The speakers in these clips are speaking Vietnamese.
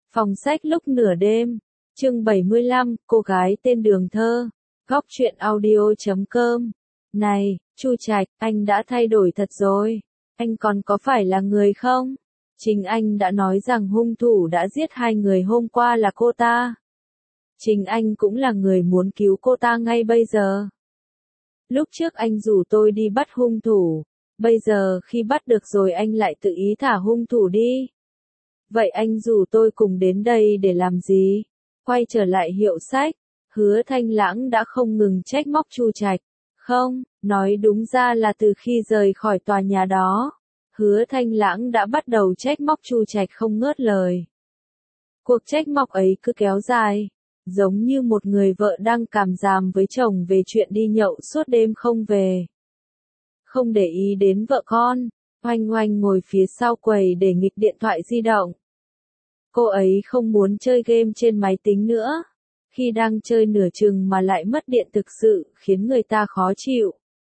Phòng sách lúc nửa đêm, chương 75, cô gái tên Đường Thơ, góc truyện audio.com. Này, Chu Trạch, anh đã thay đổi thật rồi. Anh còn có phải là người không? Chính anh đã nói rằng hung thủ đã giết hai người hôm qua là cô ta. Chính anh cũng là người muốn cứu cô ta ngay bây giờ. Lúc trước anh rủ tôi đi bắt hung thủ, bây giờ khi bắt được rồi anh lại tự ý thả hung thủ đi. Vậy anh rủ tôi cùng đến đây để làm gì? Quay trở lại hiệu sách, Hứa Thanh Lãng đã không ngừng trách móc Chu Trạch. Không, nói đúng ra là từ khi rời khỏi tòa nhà đó, Hứa Thanh Lãng đã bắt đầu trách móc Chu Trạch không ngớt lời. Cuộc trách móc ấy cứ kéo dài, giống như một người vợ đang cảm giảm với chồng về chuyện đi nhậu suốt đêm không về. Không để ý đến vợ con, Oanh Oanh ngồi phía sau quầy để nghịch điện thoại di động. Cô ấy không muốn chơi game trên máy tính nữa. Khi đang chơi nửa chừng mà lại mất điện thực sự khiến người ta khó chịu.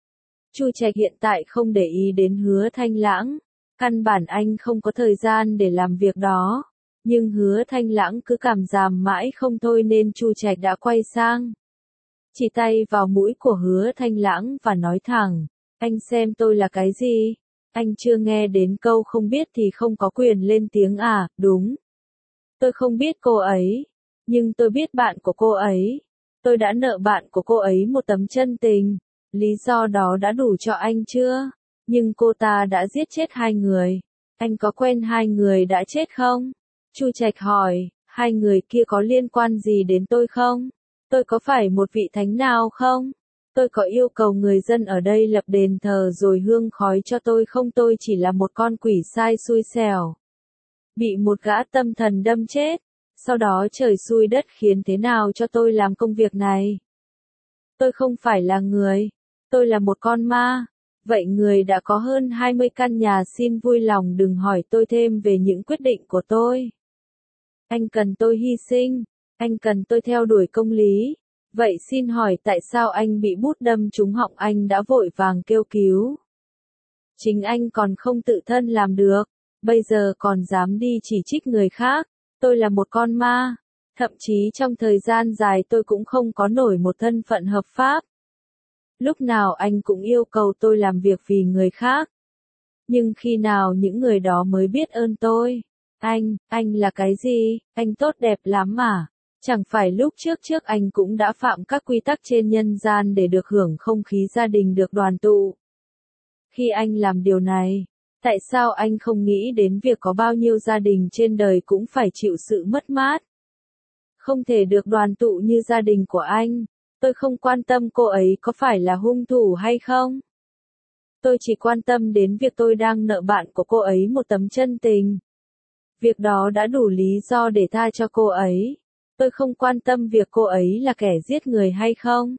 Chu Trạch hiện tại không để ý đến Hứa Thanh Lãng. Căn bản anh không có thời gian để làm việc đó. Nhưng Hứa Thanh Lãng cứ cảm giảm mãi không thôi nên Chu Trạch đã quay sang. Chỉ tay vào mũi của Hứa Thanh Lãng và nói thẳng. Anh xem tôi là cái gì? Anh chưa nghe đến câu không biết thì không có quyền lên tiếng à? Đúng. Tôi không biết cô ấy. Nhưng tôi biết bạn của cô ấy. Tôi đã nợ bạn của cô ấy một tấm chân tình. Lý do đó đã đủ cho anh chưa? Nhưng cô ta đã giết chết hai người. Anh có quen hai người đã chết không? Chu Trạch hỏi, hai người kia có liên quan gì đến tôi không? Tôi có phải một vị thánh nào không? Tôi có yêu cầu người dân ở đây lập đền thờ rồi hương khói cho tôi không? Tôi chỉ là một con quỷ sai xui xẻo. Bị một gã tâm thần đâm chết. Sau đó trời xui đất khiến thế nào cho tôi làm công việc này? Tôi không phải là người. Tôi là một con ma. Vậy người đã có hơn 20 căn nhà xin vui lòng đừng hỏi tôi thêm về những quyết định của tôi. Anh cần tôi hy sinh. Anh cần tôi theo đuổi công lý. Vậy xin hỏi tại sao anh bị bút đâm trúng họng anh đã vội vàng kêu cứu? Chính anh còn không tự thân làm được. Bây giờ còn dám đi chỉ trích người khác. Tôi là một con ma. Thậm chí trong thời gian dài tôi cũng không có nổi một thân phận hợp pháp. Lúc nào anh cũng yêu cầu tôi làm việc vì người khác. Nhưng khi nào những người đó mới biết ơn tôi? Anh là cái gì? Anh tốt đẹp lắm mà. Chẳng phải lúc trước anh cũng đã phạm các quy tắc trên nhân gian để được hưởng không khí gia đình được đoàn tụ. Khi anh làm điều này, tại sao anh không nghĩ đến việc có bao nhiêu gia đình trên đời cũng phải chịu sự mất mát? Không thể được đoàn tụ như gia đình của anh. Tôi không quan tâm cô ấy có phải là hung thủ hay không. Tôi chỉ quan tâm đến việc tôi đang nợ bạn của cô ấy một tấm chân tình. Việc đó đã đủ lý do để tha cho cô ấy. Tôi không quan tâm việc cô ấy là kẻ giết người hay không.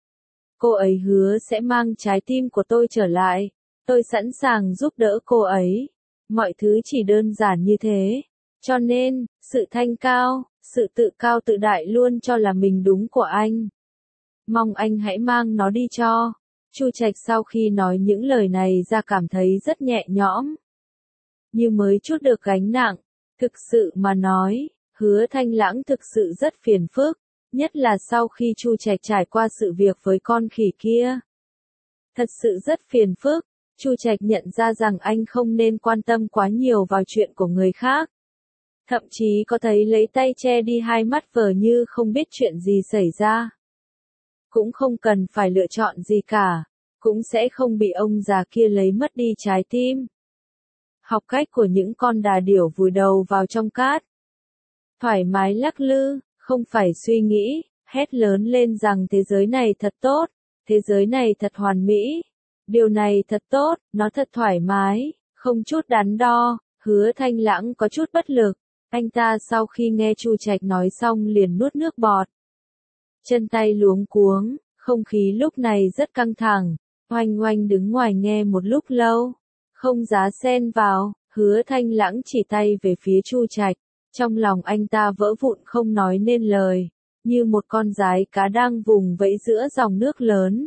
Cô ấy hứa sẽ mang trái tim của tôi trở lại. Tôi sẵn sàng giúp đỡ cô ấy. Mọi thứ chỉ đơn giản như thế. Cho nên, sự thanh cao, sự tự cao tự đại luôn cho là mình đúng của anh. Mong anh hãy mang nó đi cho. Chu Trạch sau khi nói những lời này ra cảm thấy rất nhẹ nhõm. Như mới trút được gánh nặng. Thực sự mà nói, Hứa Thanh Lãng thực sự rất phiền phức. Nhất là sau khi Chu Trạch trải qua sự việc với con khỉ kia. Thật sự rất phiền phức. Chu Trạch nhận ra rằng anh không nên quan tâm quá nhiều vào chuyện của người khác. Thậm chí có thấy lấy tay che đi hai mắt vờ như không biết chuyện gì xảy ra. Cũng không cần phải lựa chọn gì cả. Cũng sẽ không bị ông già kia lấy mất đi trái tim. Học cách của những con đà điểu vùi đầu vào trong cát. Thoải mái lắc lư, không phải suy nghĩ, hét lớn lên rằng thế giới này thật tốt, thế giới này thật hoàn mỹ. Điều này thật tốt, nó thật thoải mái, không chút đắn đo. Hứa Thanh Lãng có chút bất lực. Anh ta sau khi nghe Chu Trạch nói xong liền nuốt nước bọt. Chân tay luống cuống, không khí lúc này rất căng thẳng. Oanh Oanh đứng ngoài nghe một lúc lâu. Không giá xen vào, Hứa Thanh Lãng chỉ tay về phía Chu Trạch. Trong lòng anh ta vỡ vụn không nói nên lời. Như một con giái cá đang vùng vẫy giữa dòng nước lớn.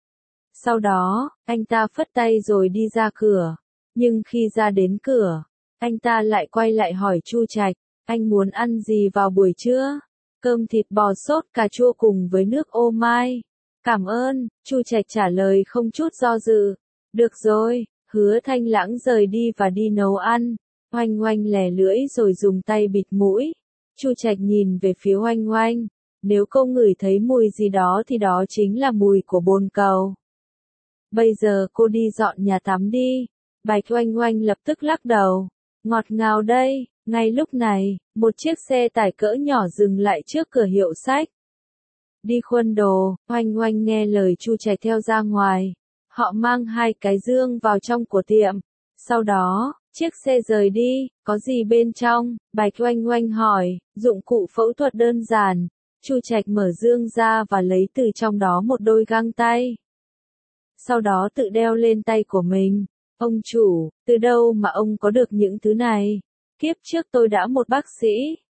Sau đó, anh ta phất tay rồi đi ra cửa. Nhưng khi ra đến cửa, anh ta lại quay lại hỏi Chu Trạch. Anh muốn ăn gì vào buổi trưa? Cơm thịt bò sốt cà chua cùng với nước ô mai. Cảm ơn, Chu Trạch trả lời không chút do dự. Được rồi, Hứa Thanh Lãng rời đi và đi nấu ăn. Oanh Oanh lè lưỡi rồi dùng tay bịt mũi. Chu Trạch nhìn về phía Oanh Oanh. Nếu cô ngửi thấy mùi gì đó thì đó chính là mùi của bồn cầu. Bây giờ cô đi dọn nhà tắm đi. Bạch Oanh Oanh lập tức lắc đầu. Ngọt ngào đây. Ngay lúc này, một chiếc xe tải cỡ nhỏ dừng lại trước cửa hiệu sách. Đi khuân đồ, Oanh Oanh nghe lời Chu Trạch theo ra ngoài. Họ mang 2 cái dương vào trong của tiệm. Sau đó, chiếc xe rời đi, có gì bên trong? Bạch Oanh Oanh hỏi, dụng cụ phẫu thuật đơn giản. Chu Trạch mở dương ra và lấy từ trong đó một đôi găng tay. Sau đó tự đeo lên tay của mình. Ông chủ, từ đâu mà ông có được những thứ này? Kiếp trước tôi đã một bác sĩ.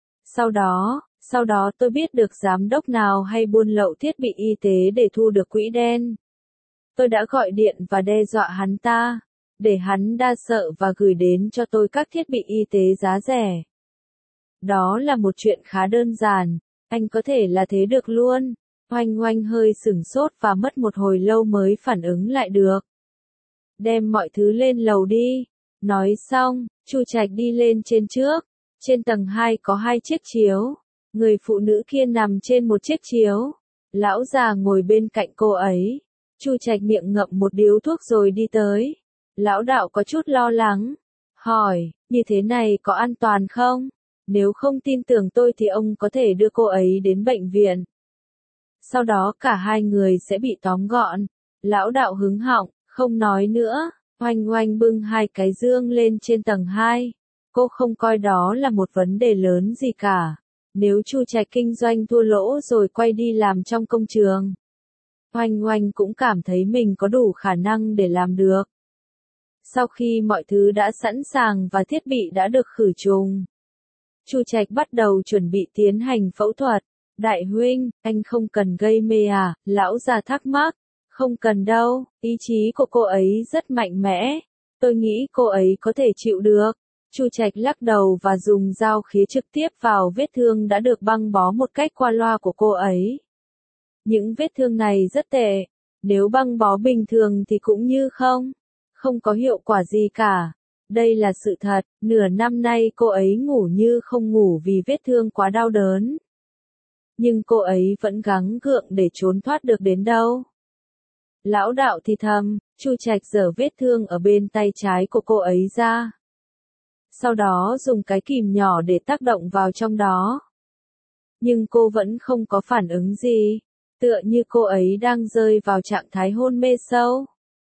Sau đó tôi biết được giám đốc nào hay buôn lậu thiết bị y tế để thu được quỹ đen. Tôi đã gọi điện và đe dọa hắn ta, để hắn đa sợ và gửi đến cho tôi các thiết bị y tế giá rẻ. Đó là một chuyện khá đơn giản, anh có thể là thế được luôn. Oanh Oanh hơi sửng sốt và mất một hồi lâu mới phản ứng lại được. Đem mọi thứ lên lầu đi. Nói xong, Chu Trạch đi lên trên trước. Trên tầng 2 có 2 chiếc chiếu. Người phụ nữ kia nằm trên một chiếc chiếu. Lão già ngồi bên cạnh cô ấy. Chu Trạch miệng ngậm một điếu thuốc rồi đi tới. Lão đạo có chút lo lắng. Hỏi, như thế này có an toàn không? Nếu không tin tưởng tôi thì ông có thể đưa cô ấy đến bệnh viện. Sau đó cả hai người sẽ bị tóm gọn. Lão đạo hứng họng, không nói nữa. Oanh Oanh bưng 2 cái dương lên trên tầng 2. Cô không coi đó là một vấn đề lớn gì cả. Nếu Chu Trạch kinh doanh thua lỗ rồi quay đi làm trong công trường, Oanh Oanh cũng cảm thấy mình có đủ khả năng để làm được. Sau khi mọi thứ đã sẵn sàng và thiết bị đã được khử trùng, Chu Trạch bắt đầu chuẩn bị tiến hành phẫu thuật. Đại huynh, anh không cần gây mê à? Lão già thắc mắc. Không cần đâu, ý chí của cô ấy rất mạnh mẽ. Tôi nghĩ cô ấy có thể chịu được. Chu Trạch lắc đầu và dùng dao khía trực tiếp vào vết thương đã được băng bó một cách qua loa của cô ấy. Những vết thương này rất tệ. Nếu băng bó bình thường thì cũng như không có hiệu quả gì cả. Đây là sự thật, nửa năm nay cô ấy ngủ như không ngủ vì vết thương quá đau đớn. Nhưng cô ấy vẫn gắng gượng để trốn thoát được đến đâu. Lão đạo thì thầm, Chu Trạch giở vết thương ở bên tay trái của cô ấy ra. Sau đó dùng cái kìm nhỏ để tác động vào trong đó. Nhưng cô vẫn không có phản ứng gì, tựa như cô ấy đang rơi vào trạng thái hôn mê sâu.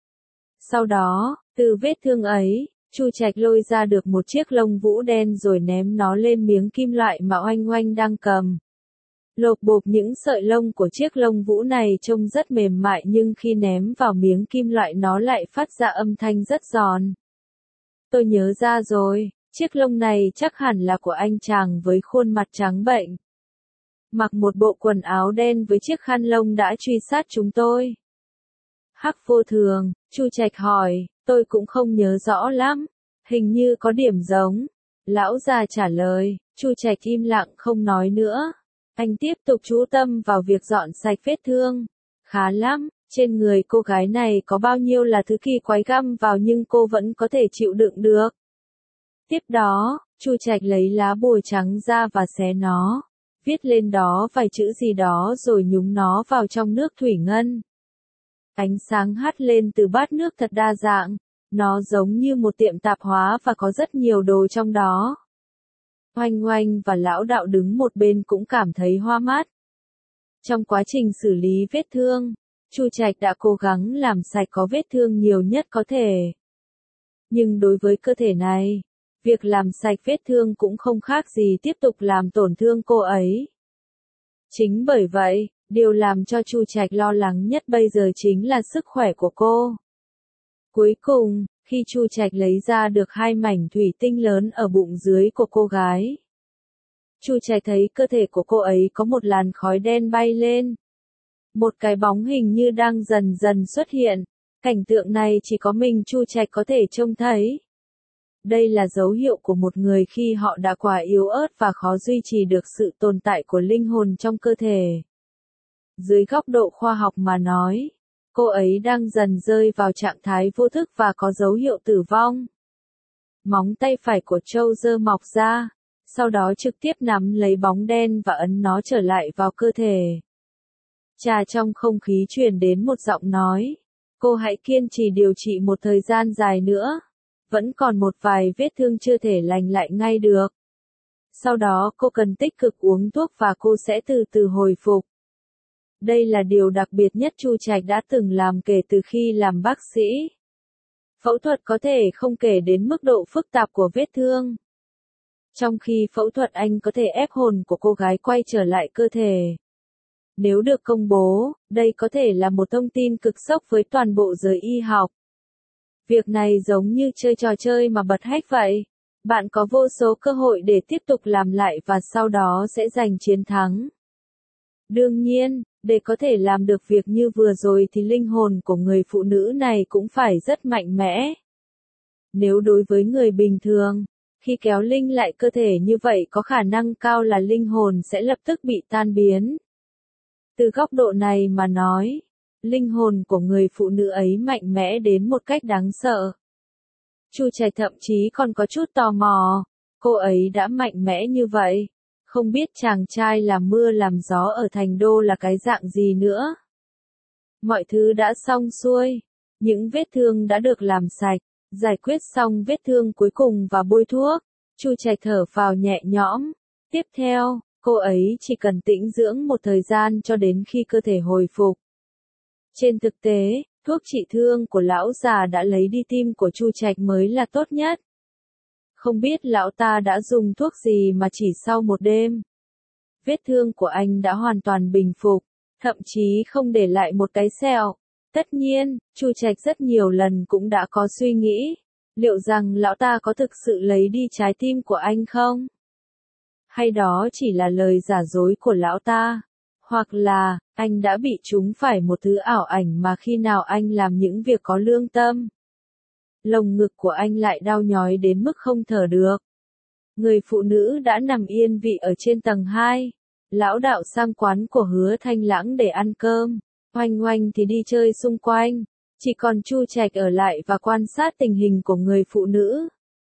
Sau đó, từ vết thương ấy, Chu Trạch lôi ra được một chiếc lông vũ đen rồi ném nó lên miếng kim loại mà Oanh Oanh đang cầm. Lộp bộp những sợi lông của chiếc lông vũ này trông rất mềm mại nhưng khi ném vào miếng kim loại nó lại phát ra âm thanh rất giòn. Tôi nhớ ra rồi, chiếc lông này chắc hẳn là của anh chàng với khuôn mặt trắng bệnh. Mặc một bộ quần áo đen với chiếc khăn lông đã truy sát chúng tôi. Hắc vô thường, Chu Trạch hỏi, tôi cũng không nhớ rõ lắm, hình như có điểm giống. Lão già trả lời, Chu Trạch im lặng không nói nữa. Anh tiếp tục chú tâm vào việc dọn sạch vết thương. Khá lắm, trên người cô gái này có bao nhiêu là thứ kỳ quái găm vào nhưng cô vẫn có thể chịu đựng được. Tiếp đó, Chu Trạch lấy lá bùa trắng ra và xé nó. Viết lên đó vài chữ gì đó rồi nhúng nó vào trong nước thủy ngân. Ánh sáng hắt lên từ bát nước thật đa dạng. Nó giống như một tiệm tạp hóa và có rất nhiều đồ trong đó. Oanh Oanh và lão đạo đứng một bên cũng cảm thấy hoa mắt. Trong quá trình xử lý vết thương, Chu Trạch đã cố gắng làm sạch có vết thương nhiều nhất có thể. Nhưng đối với cơ thể này, việc làm sạch vết thương cũng không khác gì tiếp tục làm tổn thương cô ấy. Chính bởi vậy, điều làm cho Chu Trạch lo lắng nhất bây giờ chính là sức khỏe của cô. Cuối cùng, khi Chu Trạch lấy ra được 2 mảnh thủy tinh lớn ở bụng dưới của cô gái, Chu Trạch thấy cơ thể của cô ấy có một làn khói đen bay lên. Một cái bóng hình như đang dần dần xuất hiện. Cảnh tượng này chỉ có mình Chu Trạch có thể trông thấy. Đây là dấu hiệu của một người khi họ đã quá yếu ớt và khó duy trì được sự tồn tại của linh hồn trong cơ thể. Dưới góc độ khoa học mà nói, cô ấy đang dần rơi vào trạng thái vô thức và có dấu hiệu tử vong. Móng tay phải của Châu giơ mọc ra, sau đó trực tiếp nắm lấy bóng đen và ấn nó trở lại vào cơ thể. Trà trong không khí truyền đến một giọng nói. Cô hãy kiên trì điều trị một thời gian dài nữa. Vẫn còn một vài vết thương chưa thể lành lại ngay được. Sau đó cô cần tích cực uống thuốc và cô sẽ từ từ hồi phục. Đây là điều đặc biệt nhất Chu Trạch đã từng làm kể từ khi làm bác sĩ. Phẫu thuật có thể không kể đến mức độ phức tạp của vết thương. Trong khi phẫu thuật anh có thể ép hồn của cô gái quay trở lại cơ thể. Nếu được công bố, đây có thể là một thông tin cực sốc với toàn bộ giới y học. Việc này giống như chơi trò chơi mà bật hack vậy. Bạn có vô số cơ hội để tiếp tục làm lại và sau đó sẽ giành chiến thắng. Đương nhiên, để có thể làm được việc như vừa rồi thì linh hồn của người phụ nữ này cũng phải rất mạnh mẽ. Nếu đối với người bình thường, khi kéo linh lại cơ thể như vậy có khả năng cao là linh hồn sẽ lập tức bị tan biến. Từ góc độ này mà nói, linh hồn của người phụ nữ ấy mạnh mẽ đến một cách đáng sợ. Chu Trạch thậm chí còn có chút tò mò, cô ấy đã mạnh mẽ như vậy, không biết chàng trai làm mưa làm gió ở thành đô là cái dạng gì nữa. Mọi thứ đã xong xuôi, những vết thương đã được làm sạch, giải quyết xong vết thương cuối cùng và bôi thuốc, Chu Trạch thở phào nhẹ nhõm. Tiếp theo, cô ấy chỉ cần tĩnh dưỡng một thời gian cho đến khi cơ thể hồi phục. Trên thực tế, thuốc trị thương của lão già đã lấy đi tim của Chu Trạch mới là tốt nhất. Không biết lão ta đã dùng thuốc gì mà chỉ sau một đêm, vết thương của anh đã hoàn toàn bình phục, thậm chí không để lại một cái sẹo. Tất nhiên, Chu Trạch rất nhiều lần cũng đã có suy nghĩ, liệu rằng lão ta có thực sự lấy đi trái tim của anh không? Hay đó chỉ là lời giả dối của lão ta? Hoặc là, anh đã bị trúng phải một thứ ảo ảnh mà khi nào anh làm những việc có lương tâm, lồng ngực của anh lại đau nhói đến mức không thở được. Người phụ nữ đã nằm yên vị ở trên tầng 2. Lão đạo sang quán của Hứa Thanh Lãng để ăn cơm. Oanh Oanh thì đi chơi xung quanh. Chỉ còn Chu Trạch ở lại và quan sát tình hình của người phụ nữ.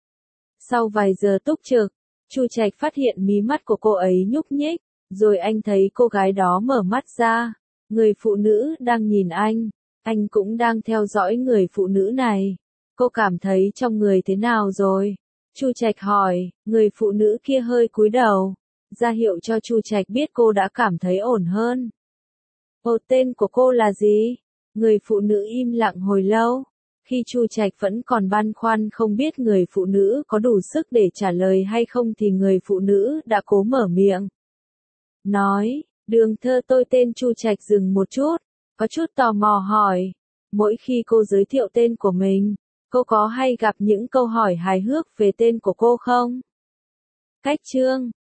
Sau vài giờ túc trực, Chu Trạch phát hiện mí mắt của cô ấy nhúc nhích. Rồi anh thấy cô gái đó mở mắt ra. Người phụ nữ đang nhìn anh. Anh cũng đang theo dõi người phụ nữ này. Cô cảm thấy trong người thế nào rồi? Chu Trạch hỏi, người phụ nữ kia hơi cúi đầu, ra hiệu cho Chu Trạch biết cô đã cảm thấy ổn hơn. Ồ, tên của cô là gì? Người phụ nữ im lặng hồi lâu. Khi Chu Trạch vẫn còn băn khoăn không biết người phụ nữ có đủ sức để trả lời hay không thì người phụ nữ đã cố mở miệng. Nói, Đường Thơ, tôi tên Chu Trạch dừng một chút, có chút tò mò hỏi. Mỗi khi cô giới thiệu tên của mình, cô có hay gặp những câu hỏi hài hước về tên của cô không? Cách chương